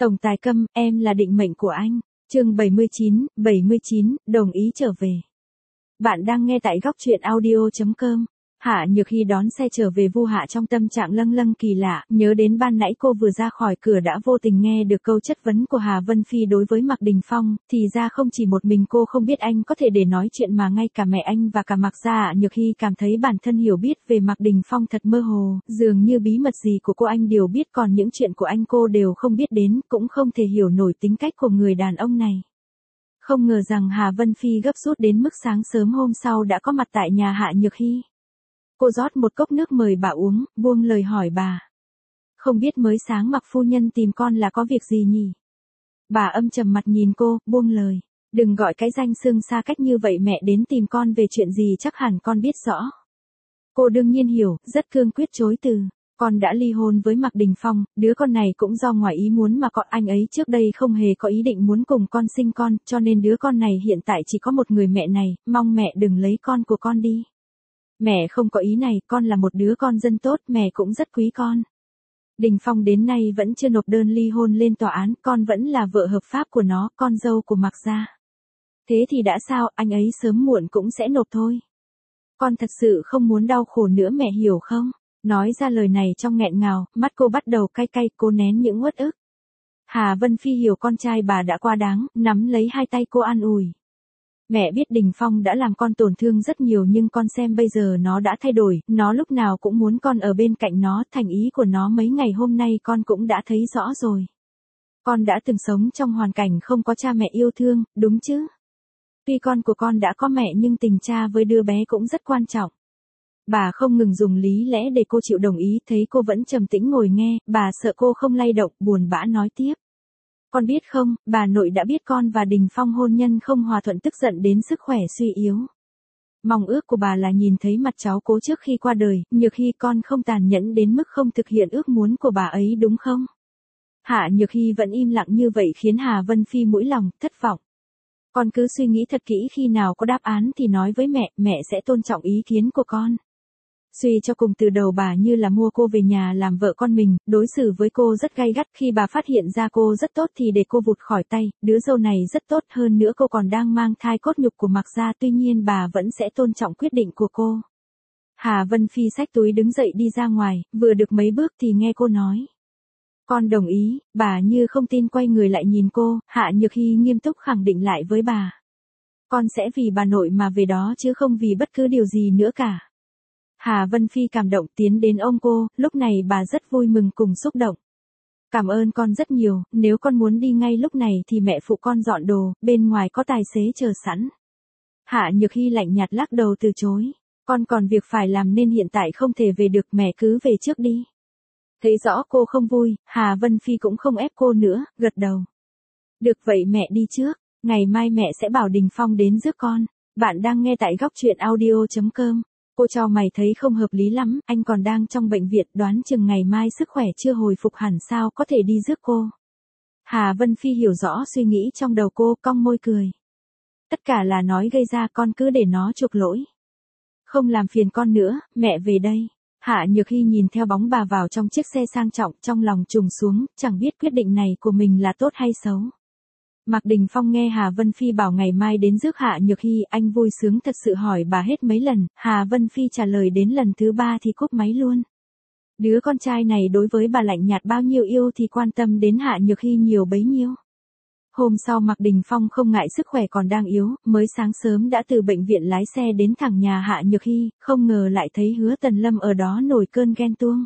Tổng tài Câm, em là định mệnh của anh. Chương 79, đồng ý trở về. Bạn đang nghe tại góc truyện audio.com. Hạ Nhược Hy đón xe trở về Vu Hạ trong tâm trạng lâng lâng kỳ lạ, nhớ đến ban nãy cô vừa ra khỏi cửa đã vô tình nghe được câu chất vấn của Hà Vân Phi đối với Mạc Đình Phong, thì ra không chỉ một mình cô không biết anh có thể để nói chuyện mà ngay cả mẹ anh và cả Mạc gia. Hạ Nhược Hy cảm thấy bản thân hiểu biết về Mạc Đình Phong thật mơ hồ, dường như bí mật gì của cô anh đều biết còn những chuyện của anh cô đều không biết đến, cũng không thể hiểu nổi tính cách của người đàn ông này. Không ngờ rằng Hà Vân Phi gấp rút đến mức sáng sớm hôm sau đã có mặt tại nhà Hạ Nhược Hy. Cô rót một cốc nước mời bà uống, buông lời hỏi bà. Không biết mới sáng Mạc phu nhân tìm con là có việc gì nhỉ? Bà âm trầm mặt nhìn cô, buông lời. Đừng gọi cái danh xưng xa cách như vậy, mẹ đến tìm con về chuyện gì chắc hẳn con biết rõ. Cô đương nhiên hiểu, rất cương quyết chối từ. Con đã ly hôn với Mạc Đình Phong, đứa con này cũng do ngoài ý muốn mà con, anh ấy trước đây không hề có ý định muốn cùng con sinh con, cho nên đứa con này hiện tại chỉ có một người mẹ này, mong mẹ đừng lấy con của con đi. Mẹ không có ý này, con là một đứa con dân tốt, mẹ cũng rất quý con. Đình Phong đến nay vẫn chưa nộp đơn ly hôn lên tòa án, con vẫn là vợ hợp pháp của nó, con dâu của Mạc gia. Thế thì đã sao, anh ấy sớm muộn cũng sẽ nộp thôi. Con thật sự không muốn đau khổ nữa, mẹ hiểu không? Nói ra lời này trong nghẹn ngào, mắt cô bắt đầu cay cay, cô nén những uất ức. Hà Vân Phi hiểu con trai bà đã quá đáng, nắm lấy hai tay cô an ủi. Mẹ biết Đình Phong đã làm con tổn thương rất nhiều nhưng con xem bây giờ nó đã thay đổi, nó lúc nào cũng muốn con ở bên cạnh nó, thành ý của nó mấy ngày hôm nay con cũng đã thấy rõ rồi. Con đã từng sống trong hoàn cảnh không có cha mẹ yêu thương, đúng chứ? Tuy con của con đã có mẹ nhưng tình cha với đứa bé cũng rất quan trọng. Bà không ngừng dùng lý lẽ để cô chịu đồng ý, thấy cô vẫn trầm tĩnh ngồi nghe, bà sợ cô không lay động, buồn bã nói tiếp. Con biết không, bà nội đã biết con và Đình Phong hôn nhân không hòa thuận, tức giận đến sức khỏe suy yếu. Mong ước của bà là nhìn thấy mặt cháu cố trước khi qua đời, Nhược Hy con không tàn nhẫn đến mức không thực hiện ước muốn của bà ấy đúng không? Hạ Nhược Hy vẫn im lặng như vậy khiến Hà Vân Phi mũi lòng, thất vọng. Con cứ suy nghĩ thật kỹ, khi nào có đáp án thì nói với mẹ, mẹ sẽ tôn trọng ý kiến của con. Suy cho cùng từ đầu bà như là mua cô về nhà làm vợ con mình, đối xử với cô rất gay gắt, khi bà phát hiện ra cô rất tốt thì để cô vụt khỏi tay, đứa dâu này rất tốt, hơn nữa cô còn đang mang thai cốt nhục của Mạc gia, tuy nhiên bà vẫn sẽ tôn trọng quyết định của cô. Hà Vân Phi xách túi đứng dậy đi ra ngoài, vừa được mấy bước thì nghe cô nói. Con đồng ý, bà như không tin quay người lại nhìn cô, Hạ Nhược Hy nghiêm túc khẳng định lại với bà. Con sẽ vì bà nội mà về đó chứ không vì bất cứ điều gì nữa cả. Hà Vân Phi cảm động tiến đến ôm cô, lúc này bà rất vui mừng cùng xúc động. Cảm ơn con rất nhiều, nếu con muốn đi ngay lúc này thì mẹ phụ con dọn đồ, bên ngoài có tài xế chờ sẵn. Hạ Nhược Hy lạnh nhạt lắc đầu từ chối. Con còn việc phải làm nên hiện tại không thể về được, mẹ cứ về trước đi. Thấy rõ cô không vui, Hà Vân Phi cũng không ép cô nữa, gật đầu. Được vậy mẹ đi trước, ngày mai mẹ sẽ bảo Đình Phong đến rước con. Bạn đang nghe tại góc truyện audio.com. Cô cho mày thấy không hợp lý lắm, anh còn đang trong bệnh viện, đoán chừng ngày mai sức khỏe chưa hồi phục hẳn, sao có thể đi rước cô. Hà Vân Phi hiểu rõ suy nghĩ trong đầu cô, cong môi cười. Tất cả là nói gây ra, con cứ để nó chuộc lỗi. Không làm phiền con nữa, mẹ về đây. Hạ Nhược Hy nhìn theo bóng bà vào trong chiếc xe sang trọng, trong lòng trùng xuống, chẳng biết quyết định này của mình là tốt hay xấu. Mạc Đình Phong nghe Hà Vân Phi bảo ngày mai đến rước Hạ Nhược Hy, anh vui sướng thật sự, hỏi bà hết mấy lần, Hà Vân Phi trả lời đến lần thứ 3 thì cúp máy luôn. Đứa con trai này đối với bà lạnh nhạt bao nhiêu, yêu thì quan tâm đến Hạ Nhược Hy nhiều bấy nhiêu. Hôm sau Mạc Đình Phong không ngại sức khỏe còn đang yếu, mới sáng sớm đã từ bệnh viện lái xe đến thẳng nhà Hạ Nhược Hy, không ngờ lại thấy Hứa Tần Lâm ở đó nổi cơn ghen tuông.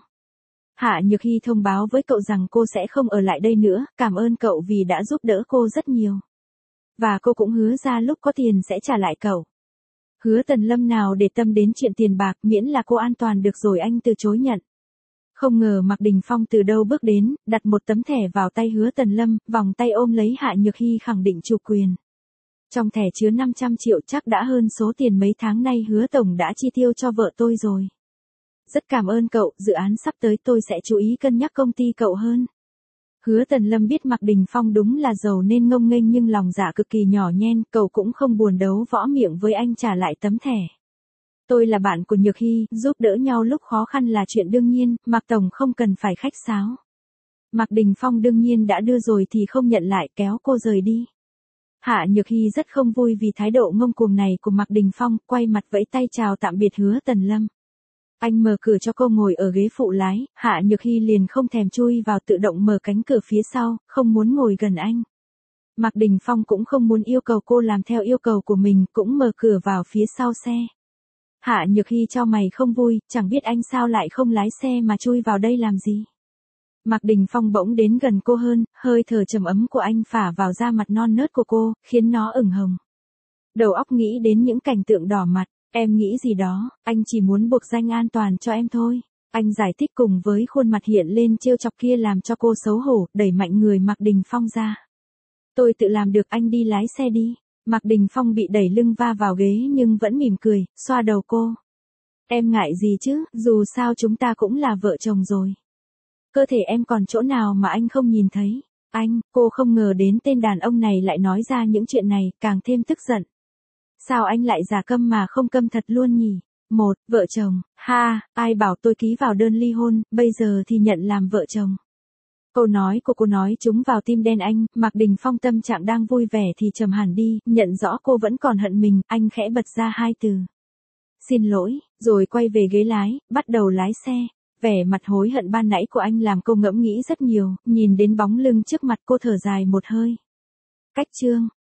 Hạ Nhược Hy thông báo với cậu rằng cô sẽ không ở lại đây nữa, cảm ơn cậu vì đã giúp đỡ cô rất nhiều. Và cô cũng hứa ra lúc có tiền sẽ trả lại cậu. Hứa Tần Lâm nào để tâm đến chuyện tiền bạc, miễn là cô an toàn được rồi anh từ chối nhận. Không ngờ Mạc Đình Phong từ đâu bước đến, đặt một tấm thẻ vào tay Hứa Tần Lâm, vòng tay ôm lấy Hạ Nhược Hy khẳng định chủ quyền. Trong thẻ chứa 500 triệu, chắc đã hơn số tiền mấy tháng nay Hứa Tổng đã chi tiêu cho vợ tôi rồi. Rất cảm ơn cậu, dự án sắp tới tôi sẽ chú ý cân nhắc công ty cậu hơn. Hứa Tần Lâm biết Mạc Đình Phong đúng là giàu nên ngông nghênh nhưng lòng dạ cực kỳ nhỏ nhen, cậu cũng không buồn đấu võ miệng với anh trả lại tấm thẻ. Tôi là bạn của Nhược Hy, giúp đỡ nhau lúc khó khăn là chuyện đương nhiên, Mạc Tổng không cần phải khách sáo. Mạc Đình Phong đương nhiên đã đưa rồi thì không nhận lại, kéo cô rời đi. Hạ Nhược Hy rất không vui vì thái độ ngông cuồng này của Mạc Đình Phong, quay mặt vẫy tay chào tạm biệt Hứa Tần Lâm. Anh mở cửa cho cô ngồi ở ghế phụ lái, Hạ Nhược Hy liền không thèm chui vào, tự động mở cánh cửa phía sau, không muốn ngồi gần anh. Mạc Đình Phong cũng không muốn yêu cầu cô làm theo yêu cầu của mình, cũng mở cửa vào phía sau xe. Hạ Nhược Hy chau mày không vui, chẳng biết anh sao lại không lái xe mà chui vào đây làm gì. Mạc Đình Phong bỗng đến gần cô hơn, hơi thở trầm ấm của anh phả vào da mặt non nớt của cô, khiến nó ửng hồng. Đầu óc nghĩ đến những cảnh tượng đỏ mặt, em nghĩ gì đó, anh chỉ muốn buộc danh an toàn cho em thôi. Anh giải thích cùng với khuôn mặt hiện lên trêu chọc kia làm cho cô xấu hổ, đẩy mạnh người Mạc Đình Phong ra. Tôi tự làm được, anh đi lái xe đi. Mạc Đình Phong bị đẩy lưng va vào ghế nhưng vẫn mỉm cười, xoa đầu cô. Em ngại gì chứ, dù sao chúng ta cũng là vợ chồng rồi. Cơ thể em còn chỗ nào mà anh không nhìn thấy. Anh, cô không ngờ đến tên đàn ông này lại nói ra những chuyện này, càng thêm tức giận. Sao anh lại giả câm mà không câm thật luôn nhỉ? Một, vợ chồng, ha, ai bảo tôi ký vào đơn ly hôn, bây giờ thì nhận làm vợ chồng. Câu nói của cô nói trúng vào tim đen anh, Mạc Đình Phong tâm trạng đang vui vẻ thì trầm hẳn đi, nhận rõ cô vẫn còn hận mình, anh khẽ bật ra hai từ. Xin lỗi, rồi quay về ghế lái, bắt đầu lái xe. Vẻ mặt hối hận ban nãy của anh làm cô ngẫm nghĩ rất nhiều, nhìn đến bóng lưng trước mặt cô thở dài một hơi. Cách chương